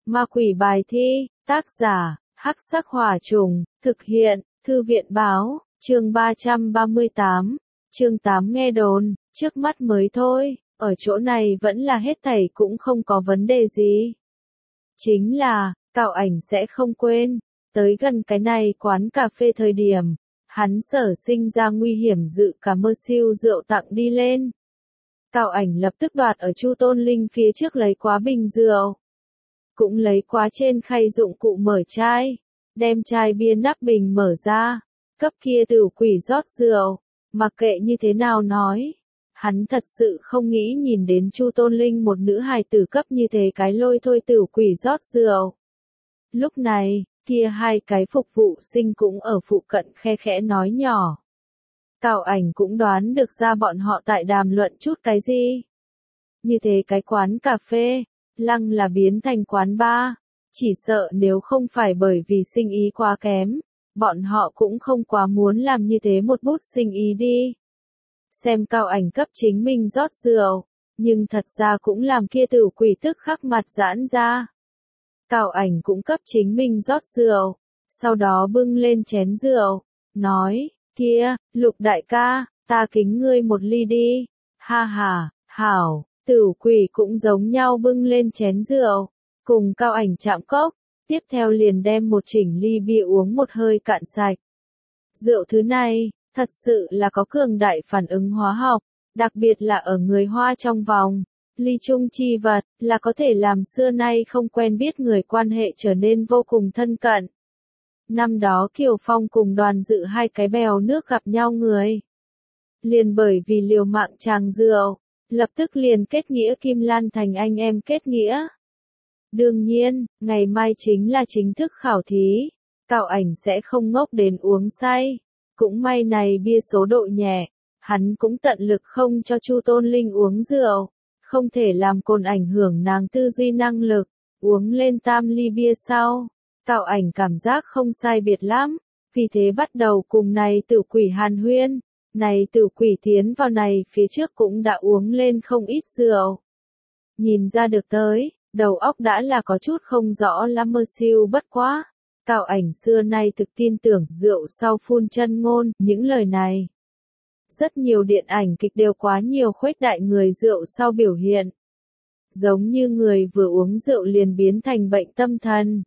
Ma quỷ bài thi, tác giả, Hắc Sắc Hỏa Trùng, thực hiện, Thư viện báo, chương 338, chương 8 nghe đồn, trước mắt mới thôi, ở chỗ này vẫn là hết thảy cũng không có vấn đề gì. Chính là, Cạo Ảnh sẽ không quên, tới gần cái này quán cà phê thời điểm, hắn sở sinh ra nguy hiểm dự cả mơ siêu rượu tặng đi lên. Cạo Ảnh lập tức đoạt ở Chu Tôn Linh phía trước lấy quá bình rượu. Cũng lấy quá trên khay dụng cụ mở chai, đem chai bia nắp bình mở ra, cấp kia tử quỷ rót rượu, mặc kệ như thế nào nói. Hắn thật sự không nghĩ nhìn đến Chu Tôn Linh một nữ hài tử cấp như thế cái lôi thôi tử quỷ rót rượu. Lúc này, kia hai cái phục vụ sinh cũng ở phụ cận khe khẽ nói nhỏ. Cạo Ảnh cũng đoán được ra bọn họ tại đàm luận chút cái gì. Như thế cái quán cà phê, lăng là biến thành quán bar, chỉ sợ nếu không phải bởi vì sinh ý quá kém, bọn họ cũng không quá muốn làm như thế một bút sinh ý đi. Xem Cạo Ảnh cấp chính mình rót rượu, nhưng thật ra cũng làm kia tử quỷ tức khắc mặt giãn ra. Cạo Ảnh cũng cấp chính mình rót rượu, sau đó bưng lên chén rượu, nói, kia, Lục đại ca, ta kính ngươi một ly đi, ha ha, hảo, tử quỷ cũng giống nhau bưng lên chén rượu, cùng Cạo Ảnh chạm cốc, tiếp theo liền đem một chỉnh ly bia uống một hơi cạn sạch. Rượu thứ này, thật sự là có cường đại phản ứng hóa học, đặc biệt là ở người Hoa trong vòng. Ly chung chi vật, là có thể làm xưa nay không quen biết người quan hệ trở nên vô cùng thân cận. Năm đó Kiều Phong cùng Đoàn Dự hai cái bèo nước gặp nhau người. Liền bởi vì liều mạng tràng rượu, lập tức liền kết nghĩa Kim Lan thành anh em kết nghĩa. Đương nhiên, ngày mai chính là chính thức khảo thí, Cạo Ảnh sẽ không ngốc đến uống say. Cũng may này bia số độ nhẹ, hắn cũng tận lực không cho Chu Tôn Linh uống rượu. Không thể làm cồn ảnh hưởng nàng tư duy năng lực, uống lên tam ly bia sau, Cạo Ảnh cảm giác không sai biệt lắm, vì thế bắt đầu cùng này tử quỷ hàn huyên, này tử quỷ tiến vào này phía trước cũng đã uống lên không ít rượu. Nhìn ra được tới, đầu óc đã là có chút không rõ lắm mơ siêu bất quá, Cạo Ảnh xưa nay thực tin tưởng rượu sau phun chân ngôn, những lời này. Rất nhiều điện ảnh kịch đều quá nhiều khuếch đại người rượu sau biểu hiện. Giống như người vừa uống rượu liền biến thành bệnh tâm thần.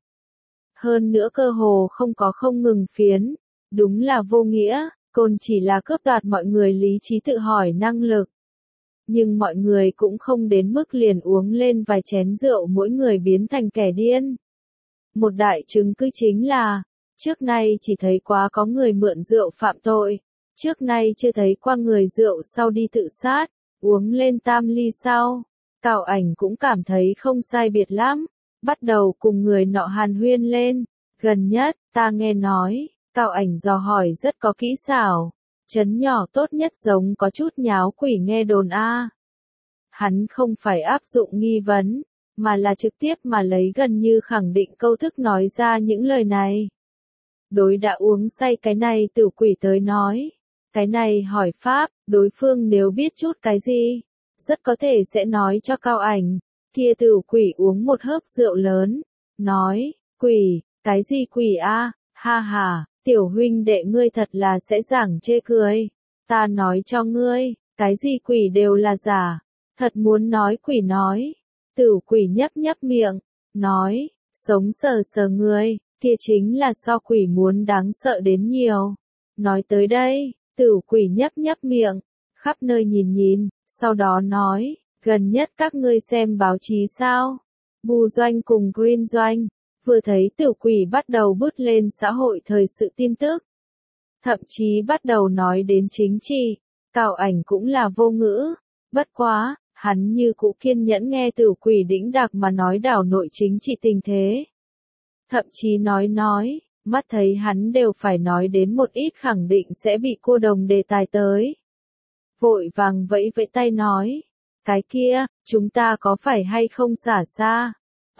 Hơn nữa cơ hồ không ngừng phiến. Đúng là vô nghĩa, cồn chỉ là cướp đoạt mọi người lý trí tự hỏi năng lực. Nhưng mọi người cũng không đến mức liền uống lên vài chén rượu mỗi người biến thành kẻ điên. Một đại chứng cứ chính là, trước nay chỉ thấy quá có người mượn rượu phạm tội. Trước nay chưa thấy qua người rượu sau đi tự sát, uống lên tam ly sau. Cạo Ảnh cũng cảm thấy không sai biệt lắm, bắt đầu cùng người nọ hàn huyên lên. Gần nhất, ta nghe nói, Cạo Ảnh dò hỏi rất có kỹ xảo, chấn nhỏ tốt nhất giống có chút nháo quỷ nghe đồn a. Hắn không phải áp dụng nghi vấn, mà là trực tiếp mà lấy gần như khẳng định câu thức nói ra những lời này. Đối đã uống say cái này tử quỷ tới nói. Cái này hỏi pháp, đối phương nếu biết chút cái gì, rất có thể sẽ nói cho Cạo Ảnh. Kia tử quỷ uống một hớp rượu lớn, nói, quỷ, cái gì quỷ a, ha ha, tiểu huynh đệ ngươi thật là sẽ giảng chê cười. Ta nói cho ngươi, cái gì quỷ đều là giả, thật muốn nói quỷ nói. Tử quỷ nhấp nhấp miệng, nói, sống sờ sờ ngươi, kia chính là so quỷ muốn đáng sợ đến nhiều. Nói tới đây. Tử quỷ nhấp nhấp miệng, khắp nơi nhìn nhìn, sau đó nói, gần nhất các ngươi xem báo chí sao? Bù Doanh cùng Green Doanh, vừa thấy tử quỷ bắt đầu bứt lên xã hội thời sự tin tức. Thậm chí bắt đầu nói đến chính trị, Cạo Ảnh cũng là vô ngữ, bất quá, hắn như cũ kiên nhẫn nghe tử quỷ đĩnh đạc mà nói đảo nội chính trị tình thế. Thậm chí nói. Mắt thấy hắn đều phải nói đến một ít khẳng định sẽ bị cô đồng đề tài tới. Vội vàng vẫy vẫy tay nói. Cái kia, chúng ta có phải hay không xả xa?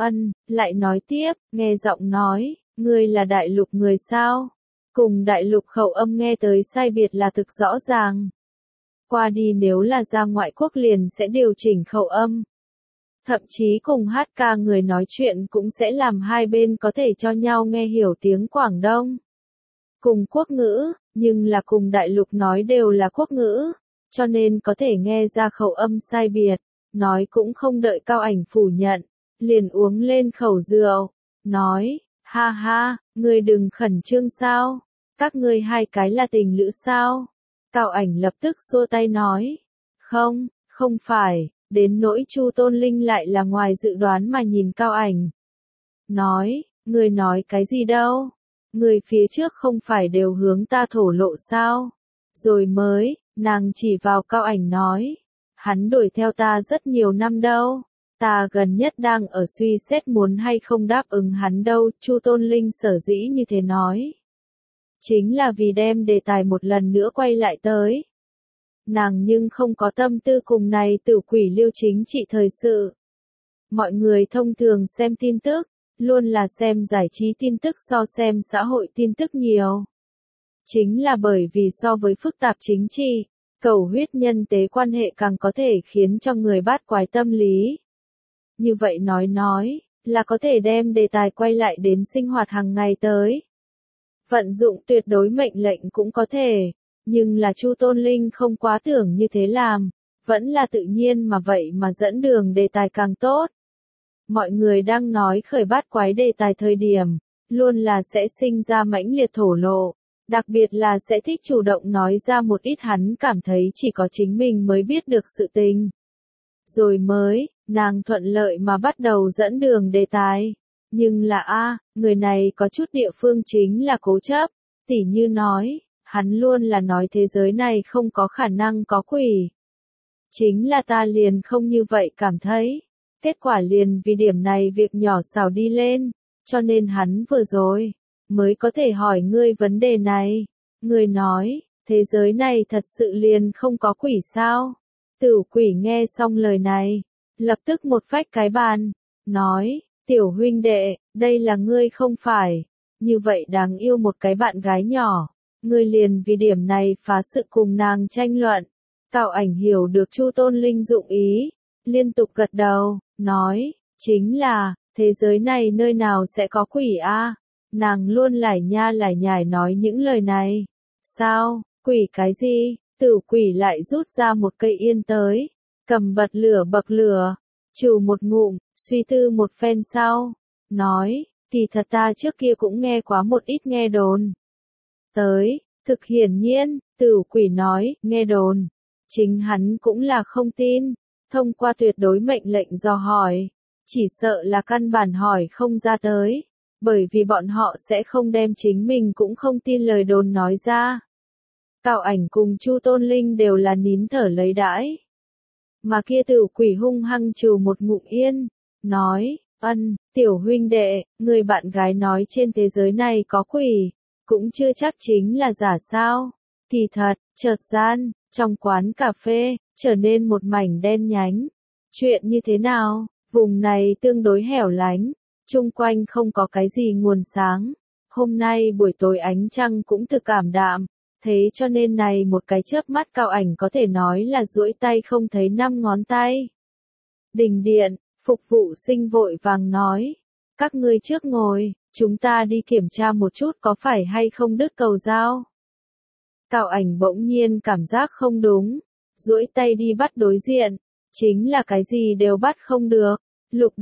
Lại nói tiếp, nghe giọng nói, ngươi là đại lục người sao? Cùng đại lục khẩu âm nghe tới sai biệt là thực rõ ràng. Qua đi nếu là ra ngoại quốc liền sẽ điều chỉnh khẩu âm. Thậm chí cùng hát ca người nói chuyện cũng sẽ làm hai bên có thể cho nhau nghe hiểu tiếng Quảng Đông. Cùng quốc ngữ, nhưng là cùng đại lục nói đều là quốc ngữ, cho nên có thể nghe ra khẩu âm sai biệt, nói cũng không đợi Cao Ảnh phủ nhận, liền uống lên khẩu rượu, nói, ha ha, ngươi đừng khẩn trương sao, các ngươi hai cái là tình lữ sao? Cao Ảnh lập tức xua tay nói, không, không phải, đến nỗi Chu Tôn Linh lại là ngoài dự đoán mà nhìn Cao Ảnh. Nói, ngươi nói cái gì đâu? Người phía trước không phải đều hướng ta thổ lộ sao? Rồi mới, nàng chỉ vào Cao Ảnh nói, hắn đuổi theo ta rất nhiều năm đâu. Ta gần nhất đang ở suy xét muốn hay không đáp ứng hắn đâu, Chu Tôn Linh sở dĩ như thế nói. Chính là vì đem đề tài một lần nữa quay lại tới. Nàng nhưng không có tâm tư cùng này tử quỷ Liêu chính trị thời sự. Mọi người thông thường xem tin tức, luôn là xem giải trí tin tức so xem xã hội tin tức nhiều. Chính là bởi vì so với phức tạp chính trị, cầu huyết nhân tế quan hệ càng có thể khiến cho người bát quái tâm lý. Như vậy nói, là có thể đem đề tài quay lại đến sinh hoạt hàng ngày tới. Vận dụng tuyệt đối mệnh lệnh cũng có thể, nhưng là Chu Tôn Linh không quá tưởng như thế làm, vẫn là tự nhiên mà vậy mà dẫn đường đề tài càng tốt. Mọi người đang nói khởi bát quái đề tài thời điểm, luôn là sẽ sinh ra mãnh liệt thổ lộ, đặc biệt là sẽ thích chủ động nói ra một ít hắn cảm thấy chỉ có chính mình mới biết được sự tình. Rồi mới, nàng thuận lợi mà bắt đầu dẫn đường đề tài. Nhưng là người này có chút địa phương chính là cố chấp, tỉ như nói, hắn luôn là nói thế giới này không có khả năng có quỷ. Chính là ta liền không như vậy cảm thấy. Kết quả liền vì điểm này việc nhỏ xào đi lên, cho nên hắn vừa rồi, mới có thể hỏi ngươi vấn đề này. Ngươi nói, thế giới này thật sự liền không có quỷ sao? Tử quỷ nghe xong lời này, lập tức một phách cái bàn, nói, tiểu huynh đệ, đây là ngươi không phải, như vậy đáng yêu một cái bạn gái nhỏ, ngươi liền vì điểm này phá sự cùng nàng tranh luận. Cao Ảnh hiểu được Chu Tôn Linh dụng ý, liên tục gật đầu, nói, chính là, thế giới này nơi nào sẽ có quỷ a? Nàng luôn lải nha lải nhải nói những lời này. Sao, quỷ cái gì? Tử quỷ lại rút ra một cây yên tới, cầm bật lửa, trừ một ngụm, suy tư một phen sau, nói, kỳ thật ta trước kia cũng nghe quá một ít nghe đồn. Tới, thực hiển nhiên, tử quỷ nói, nghe đồn, chính hắn cũng là không tin, thông qua tuyệt đối mệnh lệnh dò hỏi, chỉ sợ là căn bản hỏi không ra tới, bởi vì bọn họ sẽ không đem chính mình cũng không tin lời đồn nói ra. Cao Ảnh cùng Chu Tôn Linh đều là nín thở lấy đãi. Mà kia tử quỷ hung hăng trừ một ngụm yên, nói, tiểu huynh đệ, người bạn gái nói trên thế giới này có quỷ, cũng chưa chắc chính là giả sao. Kỳ thật, chợt gian, trong quán cà phê, trở nên một mảnh đen nhánh. Chuyện như thế nào? Vùng này tương đối hẻo lánh, chung quanh không có cái gì nguồn sáng. Hôm nay buổi tối ánh trăng cũng thực cảm đạm, thế cho nên này một cái chớp mắt Cao Ảnh có thể nói là duỗi tay không thấy 5 ngón tay. Đình điện, phục vụ sinh vội vàng nói, các ngươi trước ngồi, chúng ta đi kiểm tra một chút có phải hay không đứt cầu dao. Cao Ảnh bỗng nhiên cảm giác không đúng, duỗi tay đi bắt đối diện, chính là cái gì đều bắt không được. Lục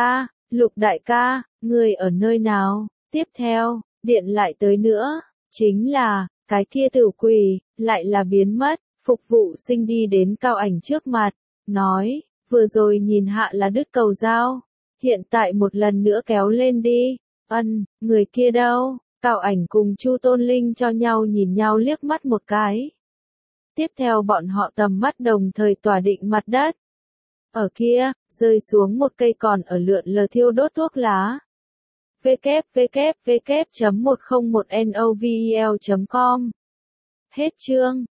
đại ca, ngươi ở nơi nào? Tiếp theo, điện lại tới nữa, chính là, cái kia tử quỷ, lại là biến mất. Phục vụ sinh đi đến Cao Ảnh trước mặt, nói, vừa rồi nhìn hạ là đứt cầu dao, hiện tại một lần nữa kéo lên đi. Người kia đâu? Cao Ảnh cùng Chu Tôn Linh cho nhau nhìn nhau liếc mắt một cái. Tiếp theo bọn họ tầm mắt đồng thời tỏa định mặt đất. Ở kia, rơi xuống một cây còn ở lượn lờ thiêu đốt thuốc lá. www.101novel.com Hết chương.